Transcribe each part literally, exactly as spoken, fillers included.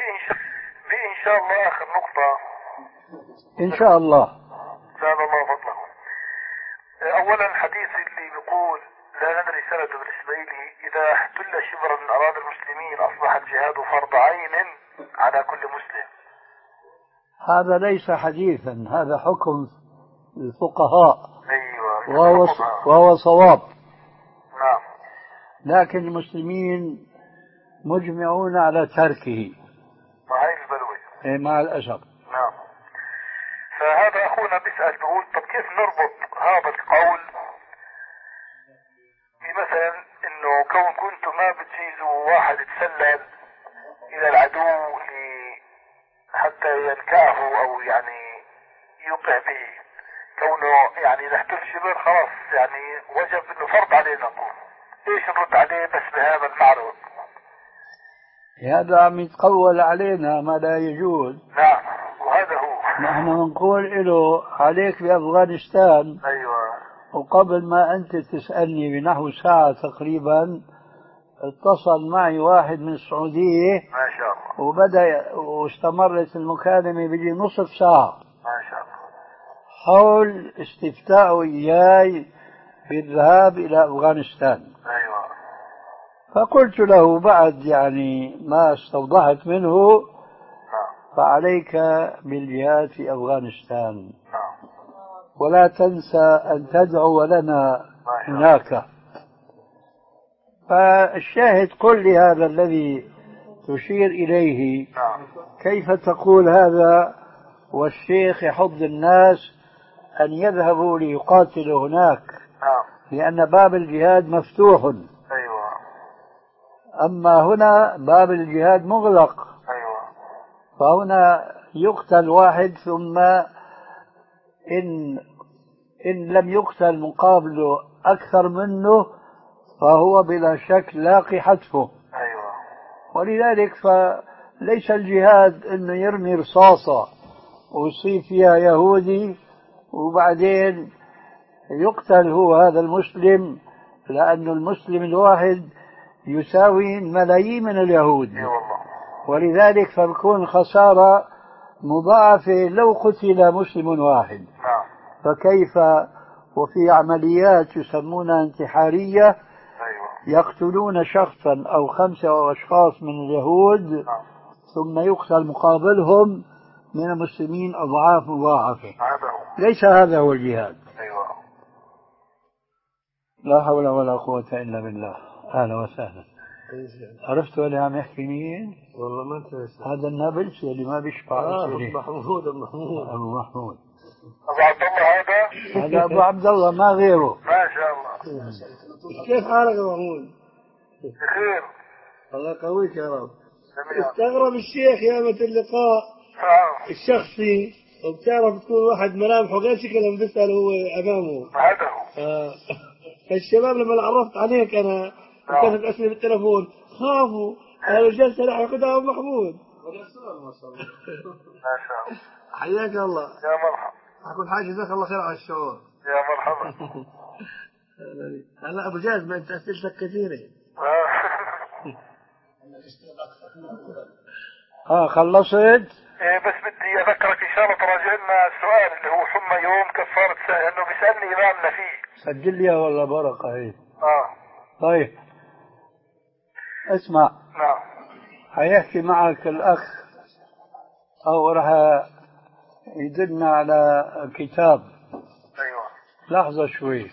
في إن شاء الله آخر نقطة إن شاء الله زاد الله فضله. أولا الحديث اللي بيقول لا ندري سند بالإسماعيلي إذا احتل شبرا من أراضي المسلمين أصبح الجهاد فرض عين على كل مسلم. هذا ليس حديثا، هذا حكم الفقهاء. أيوة. وهو, وهو صواب. نعم. لكن المسلمين مجمعون على تركه مع هاي البلوى. مع الأسف. نعم. فهذا أخونا بيسأل بيقول طب كيف نربط هذا القول بمثلا إنه كون كنتم ما بتجيزوا واحد يتسلل إلى العدو حتى ينكاه أو يعني يوقع به، كونه يعني إذا احتل شبر خلاص يعني وجب إنه فرض علينا نقول إيش نرد عليه بس بهذا المعرض؟ هذا عم يتقول علينا ما لا يجوز. نعم وهذا هو. نحن نقول له عليك بأفغانستان. أيوة. وقبل ما أنت تسألني بنحو ساعة تقريبا اتصل معي واحد من السعودية ما شاء الله وبدأ واستمرت المكالمة بيجي نصف ساعة ما شاء الله حول استفتاء إياي بالذهاب إلى أفغانستان. أيوة. فقلت له بعد يعني ما استوضحت منه فعليك بالجهاد في أفغانستان ولا تنسى أن تدعو لنا هناك. فالشاهد قل لي هذا الذي تشير إليه كيف تقول هذا والشيخ يحض الناس أن يذهبوا ليقاتلوا هناك لأن باب الجهاد مفتوح. أيوة. أما هنا باب الجهاد مغلق. أيوة. فهنا يقتل واحد ثم إن إن لم يقتل مقابله أكثر منه فهو بلا شك لاقي حتفه. أيوة. ولذلك فليس الجهاد إنه يرمي رصاصة ويصيب فيها يهودي وبعدين يقتل هو هذا المسلم، لأن المسلم الواحد يساوي ملايين من اليهود. ولذلك فبكون خسارة مضاعفة لو قتل مسلم واحد. فكيف وفي عمليات يسمونها انتحارية يقتلون شخصا أو خمسة أشخاص من اليهود ثم يقتل مقابلهم من المسلمين أضعاف مضاعفة. ليس هذا هو الجهاد. لا حول ولا قوة إلا بالله. أهلا وسهلا. عرفت اللي عم يحكي مين؟ والله ما انتبهت. هذا النابلسي اللي ما بيشبع. آه محمود أبو محمود. أبو محمود. أبو عبد الله هذا؟ هذا أبو عبد الله ما غيره. ما شاء الله. كيف حالك يا محمود؟ بخير. الله يقويك يا رب. استغرب الشيخ يوم اللقاء آه. الشخصي وبتعرف تكون واحد ملامحه غير شكل لما بيسأل هو أمامه. هذا هو. آه. الشباب لما عرفت عليك أنا وكانت أسئلة بالتلفون خافوا قالوا الجلسة راح ياخذها أبو محمود. ما شاء الله. حياك الله. يا مرحبا. أقول حاجة جزاك الله خير على الشعور. يا مرحبا. هلا أبو جاز ما أنت أسئلتك كثيرة. ها خلصت؟ إيه بس بدي أذكرك إن شاء الله تراجع لنا السؤال اللي هو حمى يوم كفارة سنة لأنه بيسألني إمامنا فيه. سجل لي والله بركة هي. آه. طيب. اسمع. نعم. حيحكي معك الأخ أو راح يدلنا على كتاب. أيوة. لحظة شوي.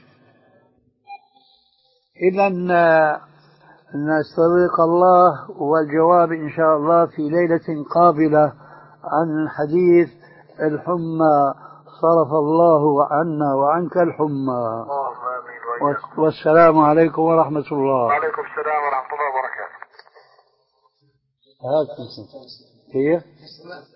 إذا نستودعك الله والجواب إن شاء الله في ليلة قابلة عن حديث الحمى صرف الله عنا وعنك الحمى. والسلام عليكم ورحمة الله. وعليكم السلام ورحمة الله وبركاته. هات كيف؟